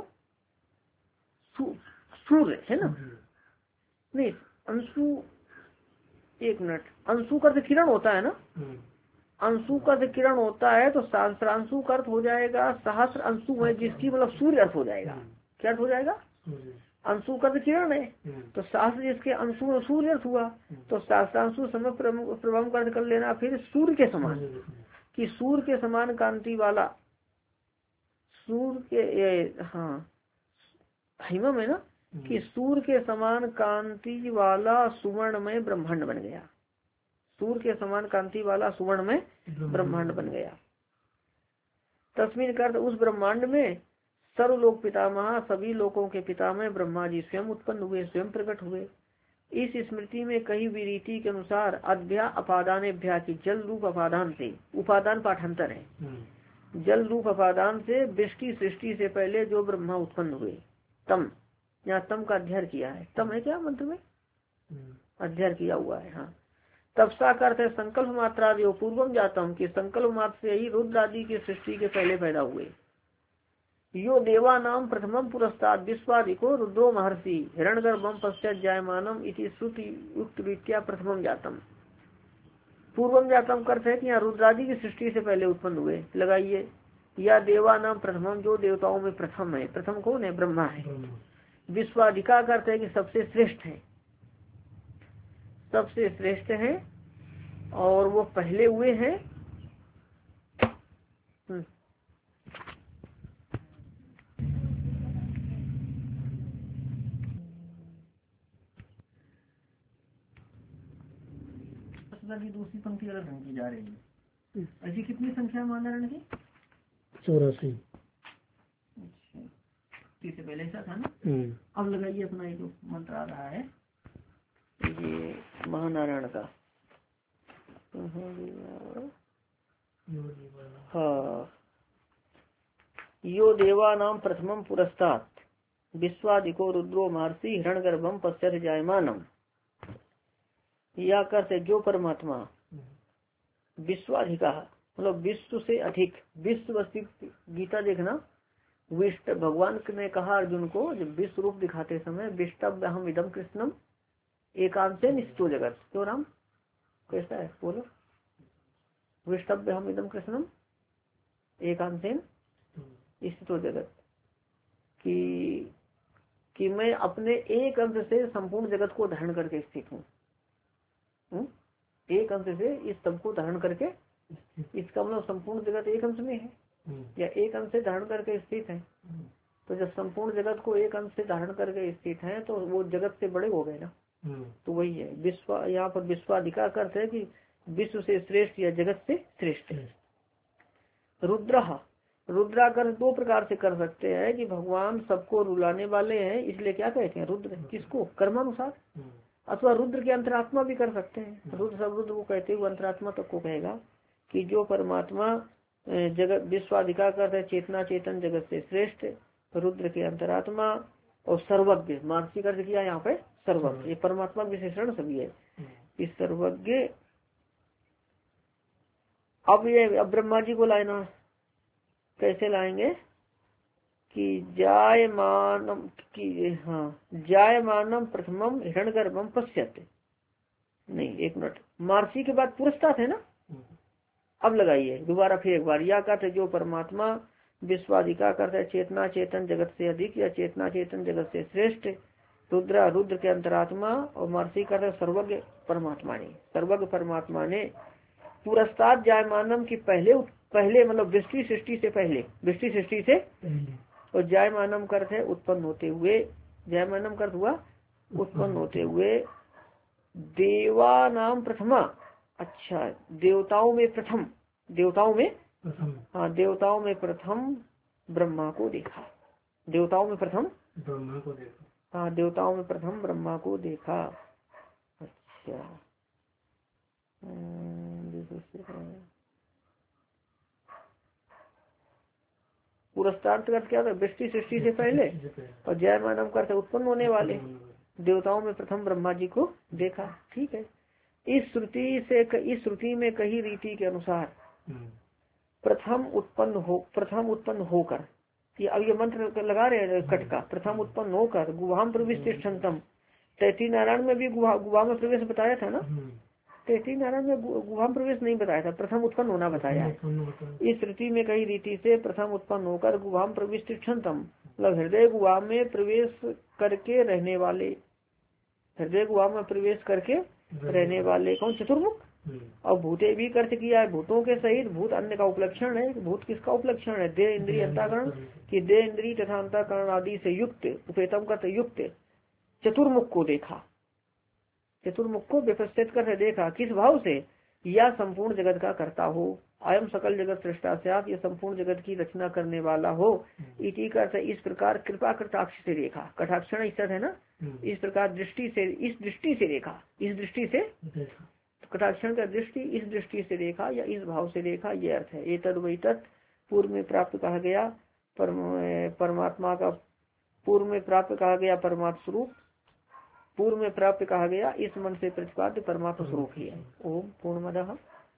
सूर्य है ना, नहीं अंशु, एक मिनट, अंशु का किरण होता है ना, अंशु का किरण होता है तो सहस्रांशु का अर्थ हो जाएगा सहस्र अंशु है जिसकी मतलब सूर्य अर्थ हो जाएगा। क्या अर्थ हो जाएगा, अंशु का किरण है तो सहस्र जिसके अंशु सूर्य अर्थ हुआ, तो सहस्रांशु समय प्रभम का अर्थ कर लेना फिर सूर्य के समान, कि सूर्य के समान कांति वाला, सूर्य के हाँ हिमम है ना, कि सूर्य के समान कांति वाला सुवर्ण में ब्रह्मांड बन गया, सूर्य के समान कांति वाला सुवर्ण में ब्रह्मांड बन गया। तस्मीन का अर्थ उस ब्रह्मांड में सर्वलोक पितामह, सभी लोगों के पिता में ब्रह्मा जी स्वयं उत्पन्न हुए, स्वयं प्रकट हुए। इस स्मृति में कही भी रीति के अनुसार अध्या अपादान अभ्या की जल रूप अपादान से, उपादान पाठांतर है, जल रूप अपादान से वृष्टि सृष्टि से पहले जो ब्रह्मा उत्पन्न हुए, तम यहाँ तम का अध्ययन किया है, तम है क्या मंत्र में अध्ययन किया हुआ है। हाँ तपसा का अर्थ है संकल्प मात्रा जो पूर्वम जातम कि संकल्प मात्र से ही रुद्र आदि की सृष्टि के पहले पैदा हुए। यो देवा नाम प्रथमम पुरस्ताद विश्वादिको रुद्रो महर्षि हिरण्यगर्भम पश्चात जायमानम इति श्रुति युक्त रीत्या प्रथमम जातम। पूर्वम जातम करते है कि यहाँ रुद्रादि की सृष्टि से पहले उत्पन्न हुए, लगाइए या देवा नाम प्रथमम जो देवताओं में प्रथम है, प्रथम कौन है, ब्रह्मा है। विश्वाधिका करते है कि सबसे श्रेष्ठ है, सबसे श्रेष्ठ है और वो पहले हुए हैं। की दूसरी पंक्ति अलग ढंग की जा रही है, ऐसी कितनी संख्या मानरण की चौरासी। अच्छा से पहले ऐसा था ना। अब लगाइए अपना ये जो मंत्र आ रहा है ये महानारायण का। हाँ, यो देवा नाम प्रथमम पुरस्तात् विश्वादिको रुद्रो महर्षि हिरण्यगर्भम पश्यत जायमानम। या करते जो परमात्मा विश्वाधिका मतलब विश्व से अधिक, विश्व वस्तु गीता देखना, विष्ट भगवान ने कहा अर्जुन को जब विश्व रूप दिखाते समय, विष्टव्य हम इदम कृष्णम एकांत निश्चो जगत। क्यों राम, कैसा है बोलो? विष्टव्य हम इदम कृष्णम एकांत स्थितो जगत, कि कि मैं अपने एक अंश से संपूर्ण जगत को धारण करके स्थित हूँ। एक अंश से इस सब को धारण करके, इसका मतलब संपूर्ण जगत एक अंश में है या एक अंश से धारण करके स्थित है। तो जब संपूर्ण जगत को एक अंश से धारण करके स्थित है तो वो जगत से बड़े हो गए ना। तो वही है विश्व, यहाँ पर विश्वाधिकार करते हैं कि विश्व से श्रेष्ठ या जगत से श्रेष्ठ है। रुद्र, रुद्राकर दो प्रकार से कर सकते हैं कि भगवान सबको रुलाने वाले हैं इसलिए क्या कहते हैं रुद्र, किसको? कर्मानुसार। अथवा रुद्र के अंतरात्मा भी कर सकते हैं। रुद्र सब रुद्र को कहते हुए अंतरात्मा तक को कहेगा कि जो परमात्मा जगत विश्वाधिकार करते हैं, चेतना चेतन जगत से श्रेष्ठ, रुद्र के अंतरात्मा और सर्वज्ञ, मानसिक अर्थ किया यहाँ पे सर्वज्ञ, ये परमात्मा विशेषण सभी है। इस सर्वज्ञ, अब ये अब ब्रह्मा जी को लाना कैसे लाएंगे कि जायमानम की, हाँ जायमानम प्रथमम हिरण्यगर्भम पश्यत, नहीं एक मिनट, मार्सी के बाद पुरस्तात है ना। अब लगाइए दोबारा फिर एक बार, या कहते जो परमात्मा विश्वाधिकार करता है, चेतना चेतन जगत से अधिक या चेतना चेतन जगत से श्रेष्ठ, रुद्रा रुद्र के अंतरात्मा और मार्सी करते सर्वज्ञ परमात्मा ने, सर्वज्ञ परमात्मा ने पुरस्तात जायमानम की पहले पहले मतलब वृष्टि सृष्टि से पहले, वृष्टि सृष्टि से और जायमानम करते हैं उत्पन्न होते हुए, जायमानम करते हुआ उत्पन्न होते हुए, देवा नाम प्रथमा, अच्छा देवताओं में प्रथम, देवताओं में हाँ देवताओं में प्रथम ब्रह्मा को देखा, देवताओं में प्रथम ब्रह्मा को देखा, हाँ देवताओं में प्रथम ब्रह्मा को देखा। अच्छा पुरस्तार्थ का क्या था? वृष्टि सृष्टि से पहले, और जय मानव करते उत्पन्न होने वाले, देवताओं में प्रथम ब्रह्मा जी को देखा। ठीक है, इस श्रुति से इस श्रुति में कही रीति के अनुसार प्रथम उत्पन्न हो, प्रथम उत्पन्न होकर, ये अब ये मंत्र लगा रहे हैं कट का, प्रथम उत्पन्न होकर गुहाम प्रविष्टिष्ठन्तम, तैती नारायण में भी गुहा गुहा में प्रवेश बताया था ना, तैती नारायण में गुहा में प्रवेश नहीं बताया था, प्रथम उत्पन्न होना बताया है। इस श्रुति में कई रीति से प्रथम उत्पन्न होकर गुहा में प्रविष्टिष्ठन्तम मतलब हृदय गुहा में प्रवेश करके रहने वाले, हृदय गुहा में प्रवेश करके रहने वाले कौन? चतुर्मुख। और भूते भी अर्थ किया है, भूतों के सहित, भूत अन्य का उपलक्षण है। भूत किसका उपलक्षण है? देह इंद्रिय अंतःकरण, कि देह इंद्रिय तथा अंतःकरण आदि से युक्त, उपेतम का युक्त चतुर्मुख को देखा, चतुर्मुख को विपस्थित कर देखा। किस भाव से? या संपूर्ण जगत का करता हो, अयम सकल जगत सृष्टा से आप, ये संपूर्ण जगत की रचना करने वाला हो। इति का अर्थ इस प्रकार कृपा कटाक्ष से देखा, कटाक्षण इस है ना, इस प्रकार दृष्टि से, इस दृष्टि से देखा, इस दृष्टि से कटाक्षण का दृष्टि, इस दृष्टि से देखा या इस भाव से देखा, ये अर्थ है। एतद वही तत् पूर्व में प्राप्त कहा गया परमात्मा का, पूर्व में प्राप्त कहा गया परमात्मा स्वरूप, पूर्व में प्राप्त कहा गया इस मन से प्रतिपाद्य परमात्मा स्वरूप ही है। ओम पूर्णमदः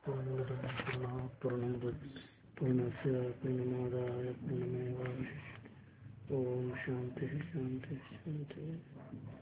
पूर्णस्य पूर्णमादाय पूर्णमेवावशिष्यते। ओम शांति शांति शांति।